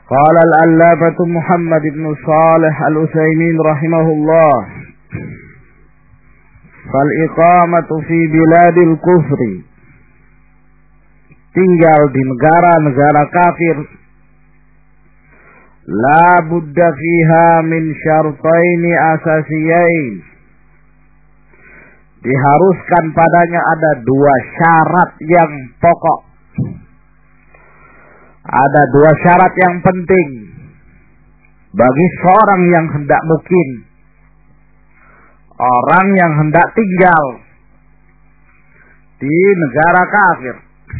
قال العلامة محمد بن صالح العثيمين رحمه الله فالإقامة في بلاد الكفر, tinggal di negara-negara kafir, la budda fiha min syartaini asasiyain, diharuskan padanya ada dua syarat yang pokok, ada dua syarat yang penting bagi seorang yang hendak mukim, orang yang hendak tinggal di negara kafir.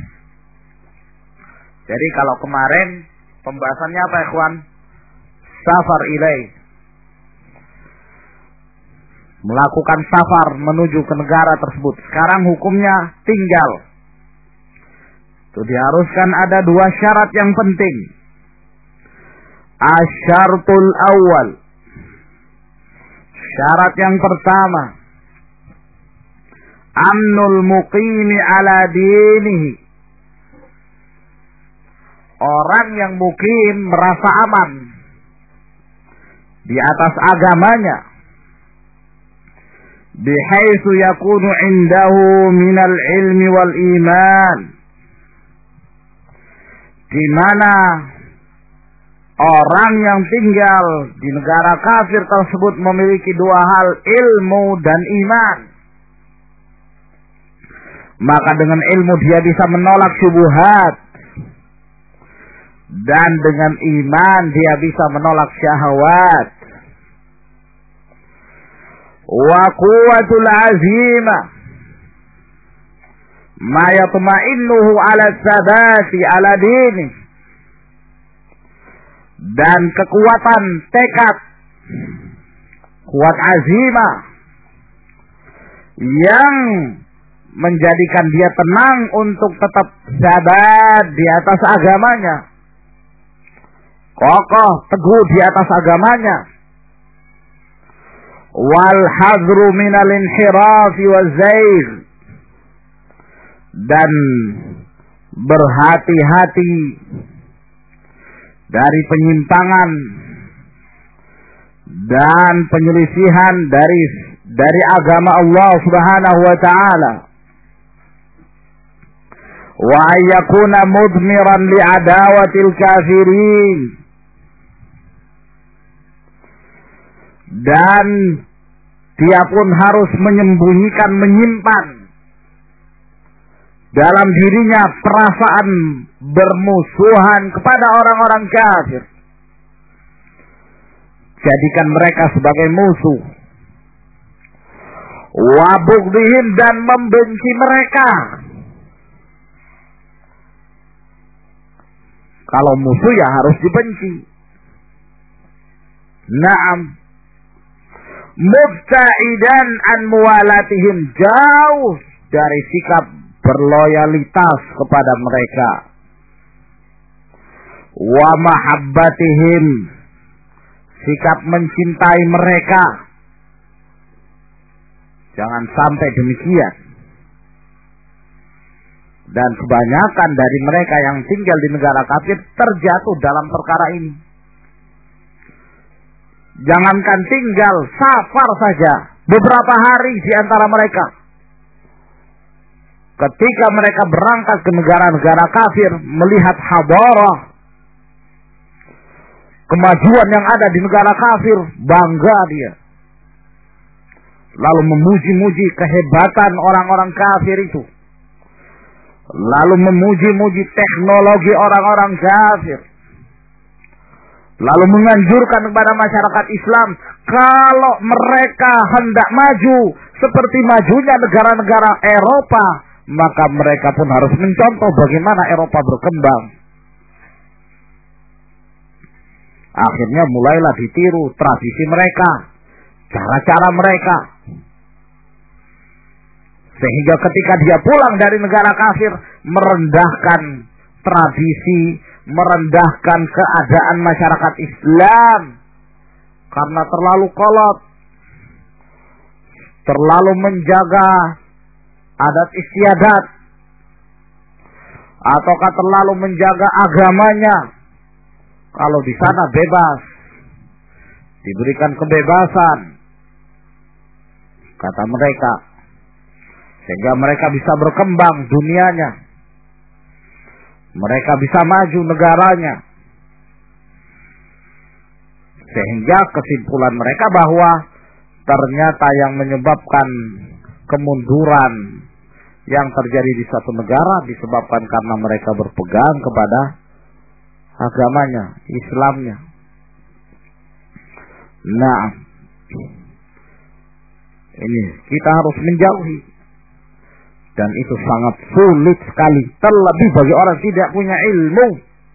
Jadi kalau kemarin pembahasannya apa, ikhwan? Safar ilaih, melakukan safar menuju ke negara tersebut. Sekarang hukumnya tinggal. Itu diharuskan ada dua syarat yang penting. Asyartul awal, syarat yang pertama, amnul muqimi ala dinihi, orang yang mukim merasa aman di atas agamanya, bihaitsu yakunu indahu minal ilmi wal iman, di mana orang yang tinggal di negara kafir tersebut memiliki dua hal, ilmu dan iman. Maka dengan ilmu dia bisa menolak syubhat, dan dengan iman dia bisa menolak syahwat. Wa quwwatul azimah, ma yatma'innuhu ala sabati ala dini, dan kekuatan tekad, kuat azimah yang menjadikan dia tenang untuk tetap sabat di atas agamanya, kokoh teguh di atas agamanya. Wal hadru minal inhirafi waz zair, dan berhati-hati dari penyimpangan dan penyelisihan dari agama Allah Subhanahu wa taala. Wa ayyakuna mudmiran li adawatil kafirin, dan dia pun harus menyembunyikan, menyimpan dalam dirinya perasaan bermusuhan kepada orang-orang kafir. Jadikan mereka sebagai musuh. Wa bughdihim, dan membenci mereka. Kalau musuh ya harus dibenci. Naam. Mubta'idan an muwalatihim, jauh dari sikap berloyalitas kepada mereka. Wa mahabbatihim, sikap mencintai mereka. Jangan sampai demikian. Dan kebanyakan dari mereka yang tinggal di negara kafir terjatuh dalam perkara ini. Jangankan tinggal, safar saja beberapa hari di antara mereka, ketika mereka berangkat ke negara-negara kafir, melihat hadarah, kemajuan yang ada di negara kafir, bangga dia, lalu memuji-muji kehebatan orang-orang kafir itu, lalu memuji-muji teknologi orang-orang kafir, lalu menganjurkan kepada masyarakat Islam, kalau mereka hendak maju seperti majunya negara-negara Eropa, maka mereka pun harus mencontoh bagaimana Eropa berkembang. Akhirnya mulailah ditiru tradisi mereka, cara-cara mereka, sehingga ketika dia pulang dari negara kafir, merendahkan tradisi, merendahkan keadaan masyarakat Islam karena terlalu kolot, terlalu menjaga adat istiadat, ataukah terlalu menjaga agamanya, kalau di sana bebas, diberikan kebebasan, kata mereka, sehingga mereka bisa berkembang dunianya, mereka bisa maju negaranya, sehingga kesimpulan mereka bahwa ternyata yang menyebabkan kemunduran yang terjadi di satu negara disebabkan karena mereka berpegang kepada agamanya, Islamnya. Nah, ini kita harus menjauhi, dan itu sangat sulit sekali, terlebih bagi orang tidak punya ilmu.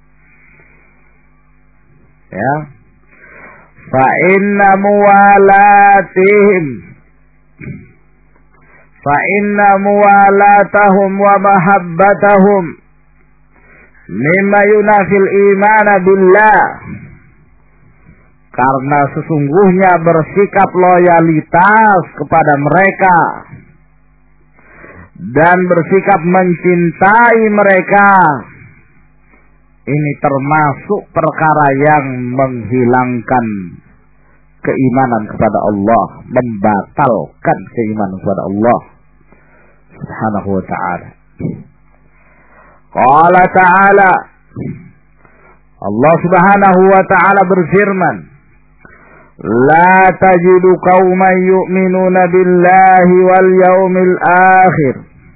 Ya, fa inna muwalatahum wa mahabbatahum mimma yunafil imana billah. Karena sesungguhnya bersikap loyalitas kepada mereka dan bersikap mencintai mereka, ini termasuk perkara yang menghilangkan keimanan kepada Allah, membatalkan keimanan kepada Allah Subhanahu wa ta'ala. Qala ta'ala, Allah Subhanahu wa ta'ala berfirman, la tajidu qauman yu'minuna billahi wal yawmil akhir.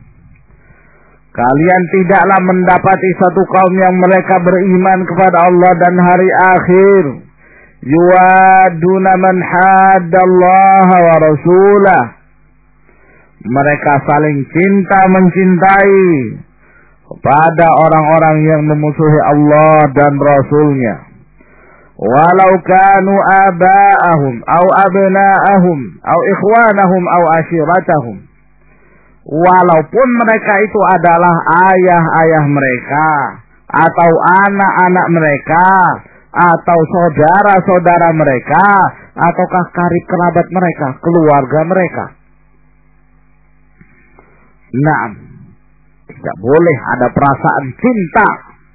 Kalian tidaklah mendapati satu kaum yang mereka beriman kepada Allah dan hari akhir, yuwaduna man haddallaha wa rasulah. Mereka saling cinta mencintai kepada orang-orang yang memusuhi Allah dan Rasulnya. Walau kanu aba'ahum au abna'ahum au ikhwanahum au ashiratahum. Walaupun mereka itu adalah ayah-ayah mereka, atau anak-anak mereka, atau saudara-saudara mereka, ataukah karib kerabat mereka, keluarga mereka. Nah, tidak boleh ada perasaan cinta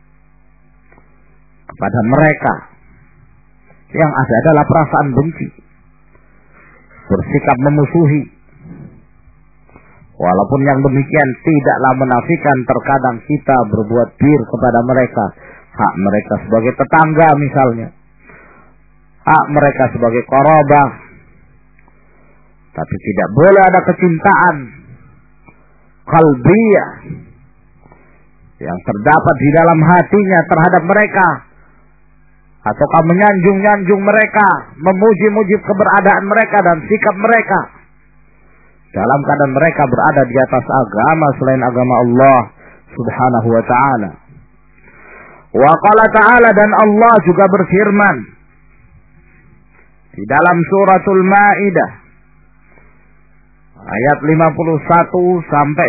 kepada mereka. Yang ada adalah perasaan benci, bersikap memusuhi. Walaupun yang demikian tidaklah menafikan terkadang kita berbuat bir kepada mereka, hak mereka sebagai tetangga misalnya, hak mereka sebagai qarabah. Tapi tidak boleh ada kecintaan qalbiyah yang terdapat di dalam hatinya terhadap mereka, ataukah menyanjung-nyanjung mereka, memuji-muji keberadaan mereka dan sikap mereka, dalam keadaan mereka berada di atas agama selain agama Allah Subhanahu wa ta'ala. Wa qala ta'ala, dan Allah juga berfirman di dalam suratul Maidah ayat 51 sampai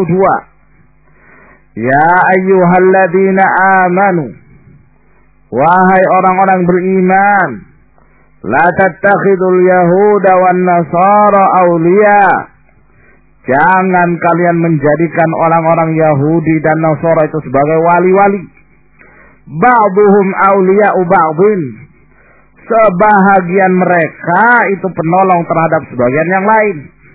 52. Ya ayyuhalladzina amanu, wahai orang-orang beriman, la tattakhidul yahuda wan nasara awliya. Jangan kalian menjadikan orang-orang Yahudi dan Nasara itu sebagai wali-wali. Ba'duhum awliya'u ba'din. Sebahagian mereka itu penolong terhadap sebagian yang lain.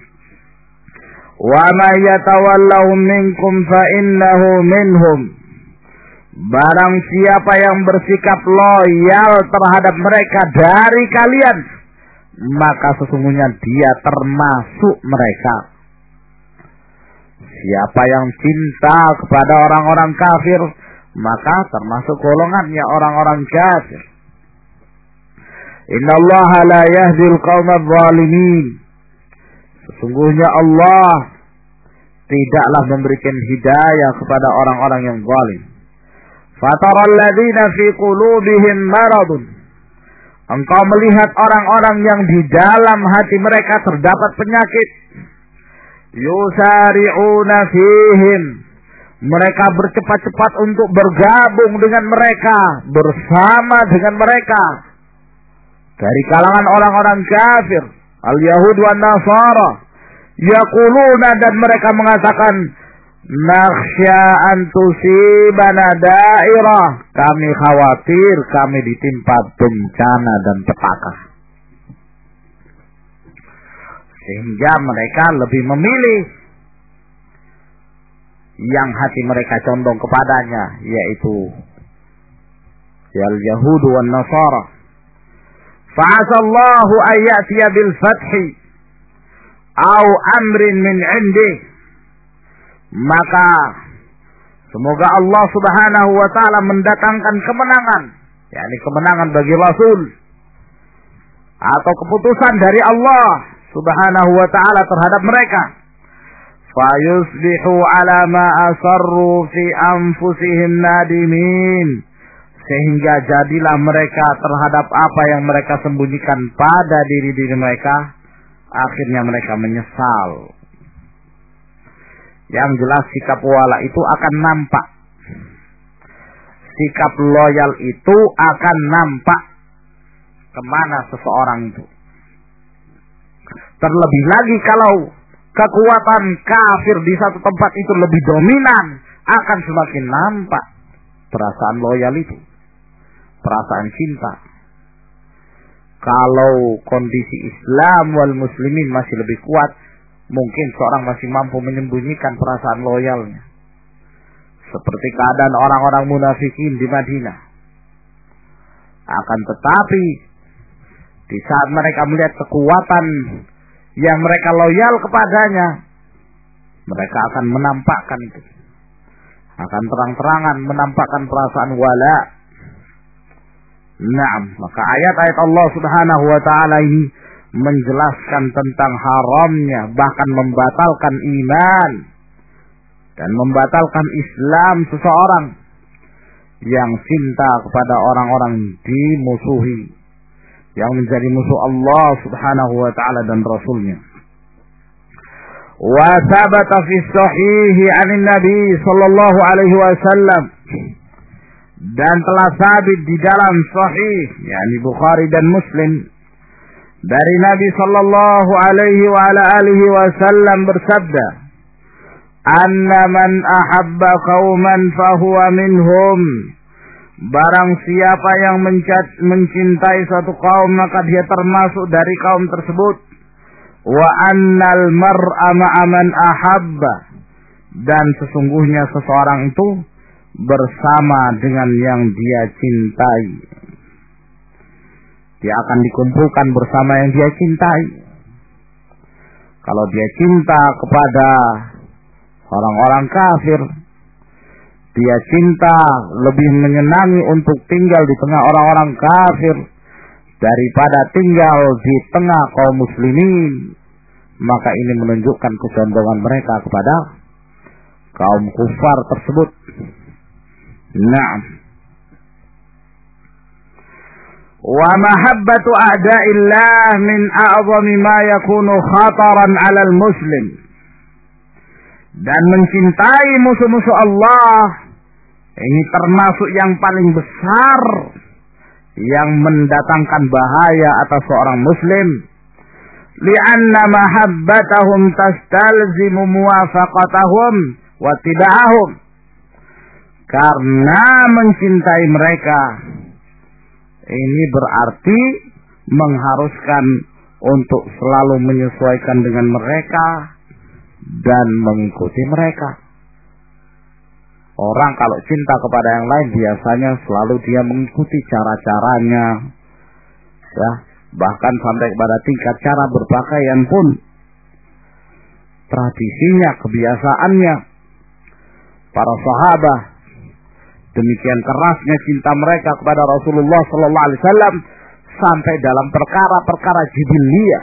Wa may yatawallahum minkum fa innahu minhum. Barang siapa yang bersikap loyal terhadap mereka dari kalian, maka sesungguhnya dia termasuk mereka. Siapa yang cinta kepada orang-orang kafir, maka termasuk golongannya orang-orang kafir. Innallaha la yahdil qaumadz zalimin. Sesungguhnya Allah tidaklah memberikan hidayah kepada orang-orang yang zalim. Fataral ladzina fi qulubihim maradun. Engkau melihat orang-orang yang di dalam hati mereka terdapat penyakit. Yusari'una fihim. Mereka bercepat-cepat untuk bergabung dengan mereka, bersama dengan mereka, dari kalangan orang-orang kafir, al-Yahud wan Nasara. Yaquluna, dan mereka mengatakan, Nakhsya an tusibana dairah. Kami khawatir kami ditimpa bencana dan petaka. Sehingga mereka lebih memilih yang hati mereka condong kepadanya, yaitu al-Yahudu wan Nasara. Fa'asallahu an ya'tiya bil fathi au amrin min 'indih. Maka semoga Allah Subhanahu wa taala mendatangkan kemenangan, yakni kemenangan bagi Rasul, atau keputusan dari Allah Subhanahu wa taala terhadap mereka. Fayusbihu ala ma asarru fi anfusihim nadimin. Sehingga jadilah mereka terhadap apa yang mereka sembunyikan pada diri-diri mereka, akhirnya mereka menyesal. Yang jelas sikap wala itu akan nampak. Sikap loyal itu akan nampak kemana seseorang itu. Terlebih lagi kalau kekuatan kafir di satu tempat itu lebih dominan, akan semakin nampak perasaan loyal itu, perasaan cinta. Kalau kondisi Islam wal muslimin masih lebih kuat, mungkin seorang masih mampu menyembunyikan perasaan loyalnya. Seperti keadaan orang-orang munafikin di Madinah. Akan tetapi, di saat mereka melihat kekuatan yang mereka loyal kepadanya, mereka akan menampakkan itu. Akan terang-terangan menampakkan perasaan wala. Naam, maka ayat-ayat Allah Subhanahu wa taala ini menjelaskan tentang haramnya, bahkan membatalkan iman dan membatalkan Islam seseorang yang cinta kepada orang-orang dimusuhi, yang menjadi musuh Allah Subhanahu wa taala dan Rasulnya. Wa thabata fi sahih 'an Nabi sallallahu alaihi wasallam, dan telah sabit di dalam sahih, yakni Bukhari dan Muslim, dari Nabi sallallahu alaihi wa ala alihi wasallam bersabda, "Anna man ahabba qauman fahuwa minhum." Barang siapa yang mencintai suatu kaum, maka dia termasuk dari kaum tersebut. Wa annal mar'a ma'a man ahabba. Dan sesungguhnya seseorang itu bersama dengan yang dia cintai. Dia akan dikumpulkan bersama yang dia cintai. Kalau dia cinta kepada orang-orang kafir, dia cinta lebih menyenangi untuk tinggal di tengah orang-orang kafir daripada tinggal di tengah kaum muslimin, maka ini menunjukkan kecondongan mereka kepada kaum kufar tersebut. Naam. Wa mahabbatu a'da'illah min a'zami ma yakunu khataran 'alal muslim. Dan mencintai musuh-musuh Allah ini termasuk yang paling besar yang mendatangkan bahaya atas seorang muslim. Li'anna mahabbatahum tastalzimu muwafaqatahum wa tiba'ahum. Karena mencintai mereka ini berarti mengharuskan untuk selalu menyesuaikan dengan mereka dan mengikuti mereka. Orang kalau cinta kepada yang lain biasanya selalu dia mengikuti cara-caranya, ya, bahkan sampai kepada tingkat cara berpakaian pun, tradisinya, kebiasaannya. Para sahabat demikian kerasnya cinta mereka kepada Rasulullah sallallahu alaihi wasallam sampai dalam perkara-perkara jibiliyah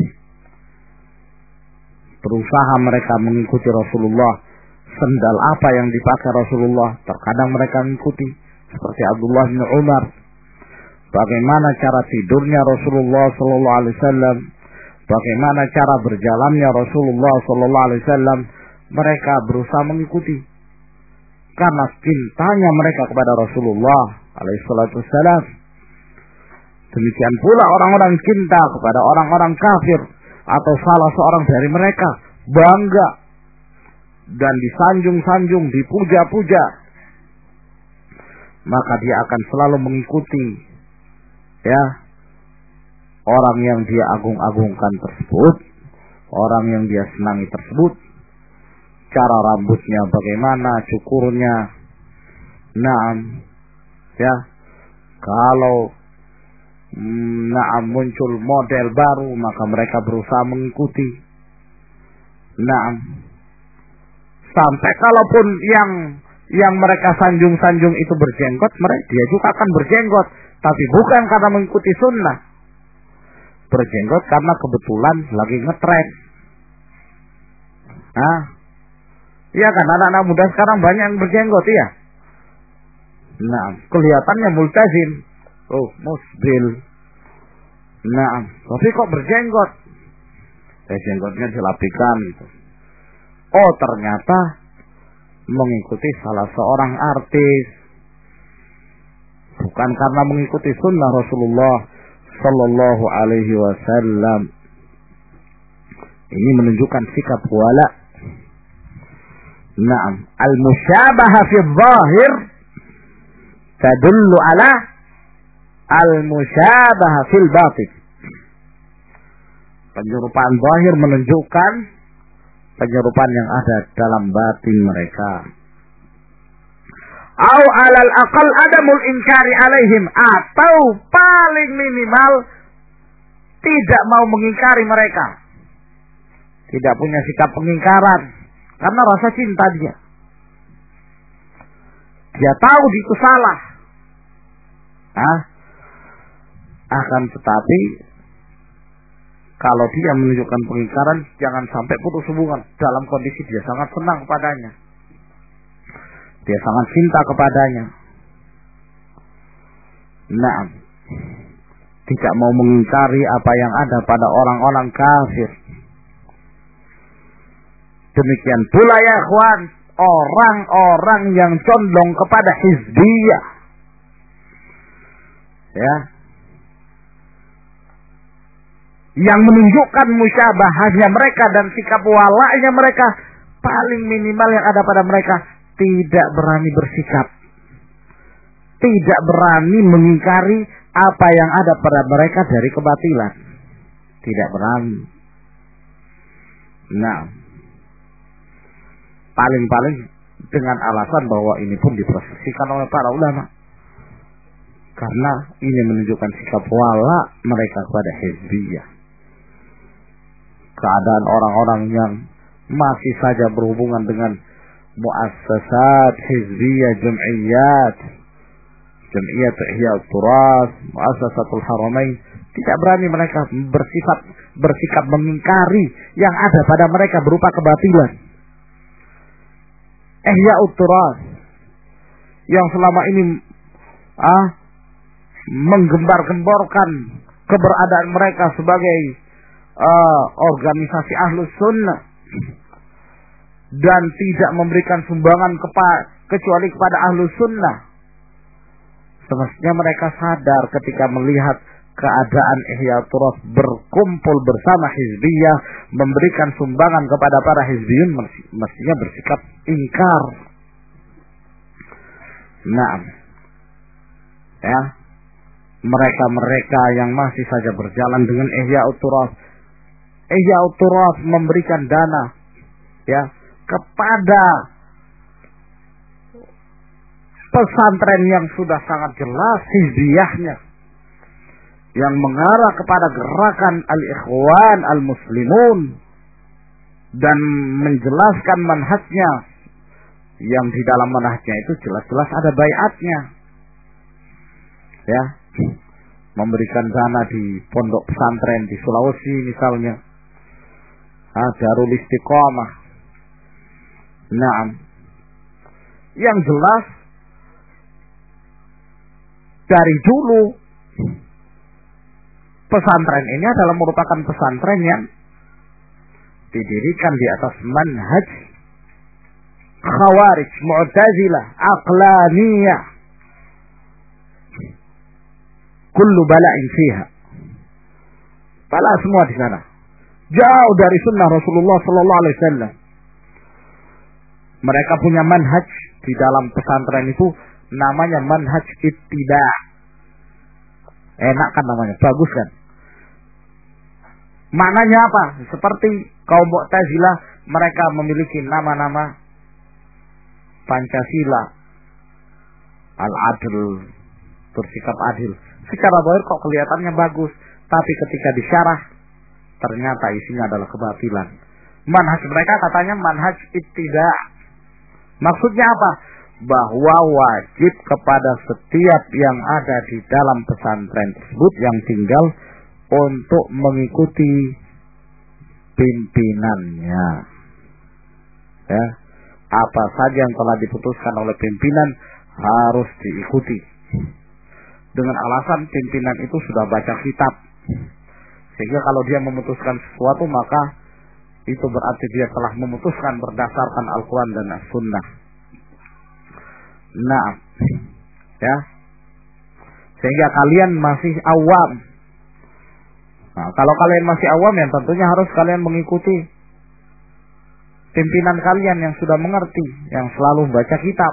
berusaha mereka mengikuti Rasulullah. Sendal apa yang dipakai Rasulullah, terkadang mereka mengikuti, seperti Abdullah bin Umar. Bagaimana cara tidurnya Rasulullah sallallahu alaihi wasallam, bagaimana cara berjalannya Rasulullah sallallahu alaihi wasallam, mereka berusaha mengikuti karena cintanya mereka kepada Rasulullah alaihi wasallam. Demikian pula orang-orang cinta kepada orang-orang kafir atau salah seorang dari mereka, bangga dan disanjung-sanjung, dipuja-puja, maka dia akan selalu mengikuti ya orang yang dia agung-agungkan tersebut, orang yang dia senangi tersebut. Cara rambutnya bagaimana, cukurnya. Naam, ya. Kalau muncul model baru, maka mereka berusaha mengikuti. Naam. Sampai kalaupun yang mereka sanjung-sanjung itu berjenggot, dia juga akan berjenggot, tapi bukan karena mengikuti sunnah. Berjenggot karena kebetulan lagi ngetren. Iya kan, anak-anak muda sekarang banyak yang berjenggot, iya. Nah, kelihatannya multazim, musbil. Nah, tapi kok berjenggot? Jenggotnya dilapikan gitu. Oh, ternyata mengikuti salah seorang artis, bukan karena mengikuti sunnah Rasulullah Sallallahu Alaihi Wasallam. Ini menunjukkan sikap wala. Naam, al-musyabahah fi dzahir tadullu ala al-musyabahah fil batin. Penyerupaan zahir menunjukkan penyerupaan yang ada dalam batin mereka. Au alal aqal adamul inkari alaihim, atau paling minimal tidak mau mengingkari mereka. Tidak punya sikap pengingkaran karena rasa cinta dia. Dia tahu itu salah. Akan tetapi kalau dia menunjukkan pengingkaran, jangan sampai putus hubungan dalam kondisi dia sangat senang kepadanya. Dia sangat cinta kepadanya. Nah, tidak mau mengingkari apa yang ada pada orang-orang kafir. Demikian pula ya ikhwan, orang-orang yang condong kepada hizbiyah. Ya. Yang menunjukkan musyabahahnya mereka dan sikap wala'nya mereka, paling minimal yang ada pada mereka, tidak berani bersikap, tidak berani mengingkari apa yang ada pada mereka dari kebatilan. Tidak berani. Nah, paling-paling dengan alasan bahwa ini pun diprosesikan oleh para ulama, karena ini menunjukkan sikap wala mereka kepada hizbiyah. Keadaan orang-orang yang masih saja berhubungan dengan muassasat hizbiyah, jam'iyat Ihya Turas, Muassasatul Haramain, tidak berani mereka bersikap mengingkari yang ada pada mereka berupa kebatilan. Ihya Turas yang selama ini menggembar-gemborkan keberadaan mereka sebagai organisasi Ahlus Sunnah dan tidak memberikan sumbangan kecuali kepada Ahlus Sunnah. Semestinya mereka sadar ketika melihat keadaan Ihya Turas berkumpul bersama hizbiyah, memberikan sumbangan kepada para hizbiyun, mestinya bersikap ingkar. Nah, ya, mereka yang masih saja berjalan dengan Ihya Turas memberikan dana ya kepada pesantren yang sudah sangat jelas hizbiyahnya, yang mengarah kepada gerakan al-ikhwan al-muslimun, dan menjelaskan manhajnya, yang di dalam manhajnya itu jelas-jelas ada baiatnya, ya, memberikan dana di pondok pesantren di Sulawesi misalnya, Darul Istiqomah. Nah, yang jelas dari dulu pesantren ini adalah merupakan pesantren yang didirikan di atas manhaj Khawarij, Mu'tazilah, Aqlaniyah. Kullu bala'in fiha. Bala semua di sana. Jauh dari sunnah Rasulullah sallallahu alaihi wasallam. Mereka punya manhaj di dalam pesantren itu, namanya manhaj ittiba'. Enak kan namanya, bagus kan? Maknanya apa? Seperti kaum Mu'tazilah, mereka memiliki nama-nama Pancasila, al-adl, bersikap adil. Secara zahir kok kelihatannya bagus, tapi ketika disyarah ternyata isinya adalah kebatilan. Manhaj mereka katanya manhaj ittiba'. Maksudnya apa? Bahwa wajib kepada setiap yang ada di dalam pesantren tersebut yang tinggal untuk mengikuti pimpinannya. Ya, apa saja yang telah diputuskan oleh pimpinan harus diikuti. Dengan alasan pimpinan itu sudah baca kitab. Sehingga kalau dia memutuskan sesuatu, maka itu berarti dia telah memutuskan berdasarkan Al-Quran dan As-Sunnah. Nah, ya, sehingga kalian masih awam. Nah, kalau kalian masih awam, ya tentunya harus kalian mengikuti pimpinan kalian yang sudah mengerti, yang selalu baca kitab.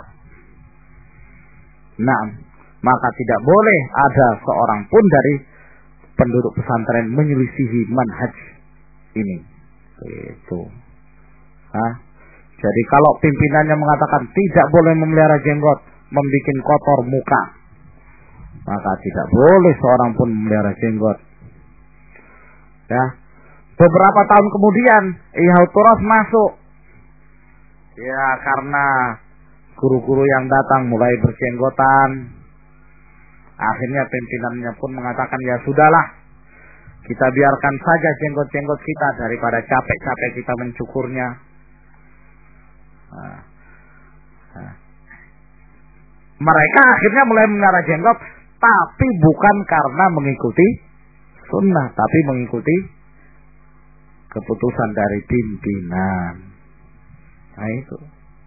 Nah, maka tidak boleh ada seorang pun dari penduduk pesantren menyelisihi manhaj ini. Itu. Hah? Jadi kalau pimpinannya mengatakan tidak boleh memelihara jenggot, membikin kotor muka, maka tidak boleh seorang pun memelihara jenggot. Ya. Beberapa tahun kemudian Ihyaut Turas masuk. Ya, karena guru-guru yang datang mulai berjenggotan. Akhirnya pimpinannya pun mengatakan, ya sudahlah, kita biarkan saja jenggot-jenggot kita daripada capek-capek kita mencukurnya. Mereka akhirnya mulai memelihara jenggot, tapi bukan karena mengikuti sunnah, tapi mengikuti keputusan dari pimpinan. Nah itu.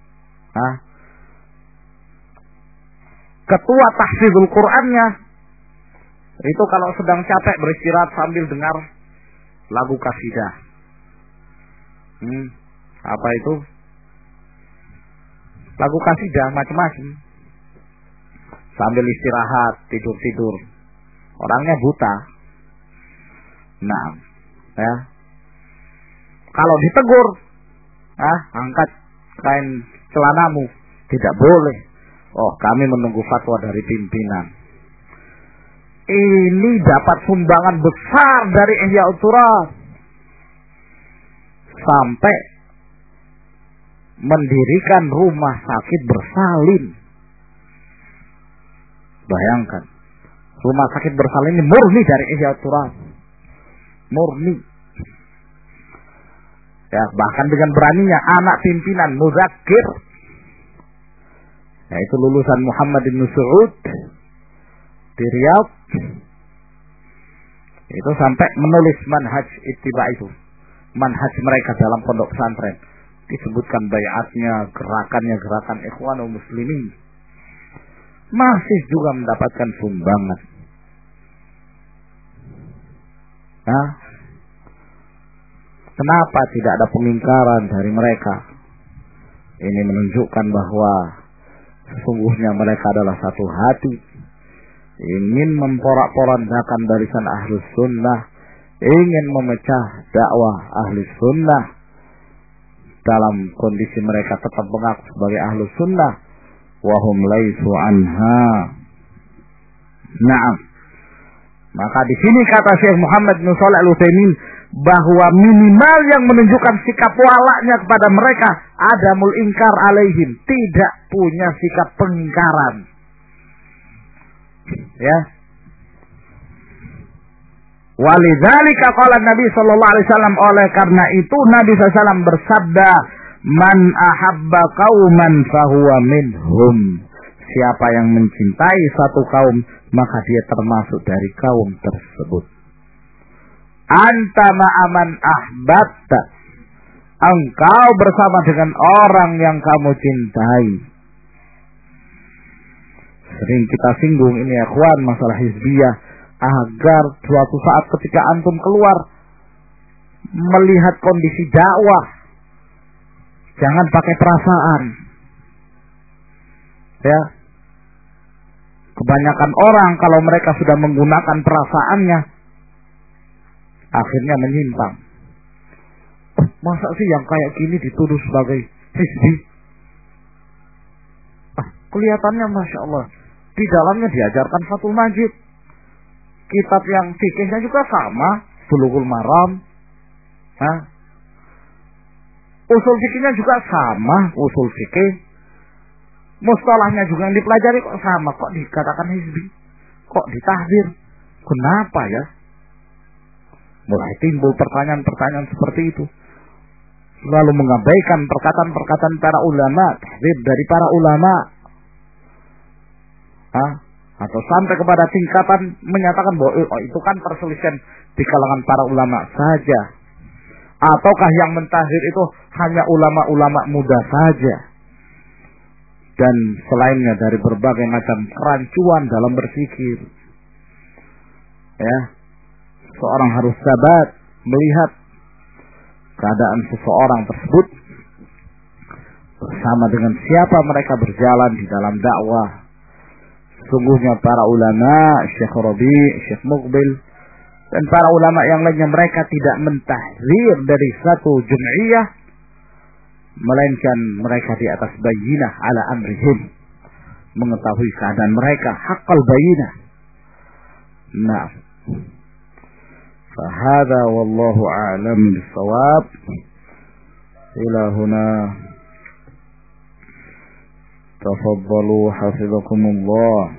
Ketua tahfidzul Qur'annya itu kalau sedang capek beristirahat sambil dengar lagu kasidah. Apa itu? Lagu kasidah macam-macam. Sambil istirahat, tidur-tidur. Orangnya buta. Nah, ya. Kalau ditegur, angkat kain celanamu, tidak boleh. Oh, kami menunggu fatwa dari pimpinan. Ini dapat sumbangan besar dari Ihyaut Turas. Sampai mendirikan rumah sakit bersalin. Bayangkan, rumah sakit bersalin ini murni dari Ihyaut Turas. Murni. Ya, bahkan dengan beraninya anak pimpinan Muzakir, yaitu lulusan Muhammad bin Saud di Riyadh, itu sampai menulis manhaj ittiba itu, manhaj mereka dalam pondok pesantren. Disebutkan bayatnya, gerakannya, gerakan Ikhwanul Muslimin. Masih juga mendapatkan sumbangan. Kenapa tidak ada pengingkaran dari mereka? Ini menunjukkan bahwa sesungguhnya mereka adalah satu hati, ingin memporak-porandakan barisan Ahlus Sunnah, ingin memecah dakwah Ahlus Sunnah dalam kondisi mereka tetap mengaku sebagai Ahlus Sunnah, wahum laisu anha. Naam. Maka di sini kata Syekh Muhammad bin Shalih Al-Utsaimin bahwa minimal yang menunjukkan sikap walaknya kepada mereka adamul ingkar alaihim, tidak punya sikap pengingkaran. Ya. Walidzalika qala Nabi sallallahu alaihi wasallam, oleh karena itu Nabi sallallahu alaihi wasallam bersabda, man ahabba qauman fahuwa minhum. Siapa yang mencintai satu kaum, maka dia termasuk dari kaum tersebut. Anta ma'aman ahbatta, engkau bersama dengan orang yang kamu cintai. Sering kita singgung ini ya kawan, masalah hizbiyah, agar suatu saat ketika antum keluar melihat kondisi dakwah Jangan pakai perasaan. Ya. Kebanyakan orang kalau mereka sudah menggunakan perasaannya, akhirnya menyimpang. Masa sih yang kayak gini dituduh sebagai hizbi? Kelihatannya Masya Allah, di dalamnya diajarkan Fathul Majid. Kitab yang fikihnya juga sama, Bulughul Maram. Usul fikihnya juga sama, usul fikih. Mustalahnya juga yang dipelajari kok sama, kok dikatakan hizbi? Kok ditahdir? Kenapa ya? Mulai timbul pertanyaan-pertanyaan seperti itu. Lalu mengabaikan perkataan-perkataan para ulama, tahdir dari para ulama. Atau sampai kepada tingkatan menyatakan bahwa itu kan perselisihan di kalangan para ulama saja. Ataukah yang mentahdir itu hanya ulama-ulama muda saja. Dan selainnya dari berbagai macam kerancuan dalam berpikir. Ya, seorang harus sabar melihat keadaan seseorang tersebut bersama dengan siapa mereka berjalan di dalam dakwah. Sungguhnya para ulama, Syekh Rabi, Syekh Muqbil, dan para ulama yang lainnya, mereka tidak mentahdir dari satu jum'iyah, melainkan mereka di atas bayyinah ala amrihim, mengetahui keadaan mereka, haqqal bayyinah. Nah, fahada wallahu a'lam bisawab. Ila huna tafaddalu hafizakumullah.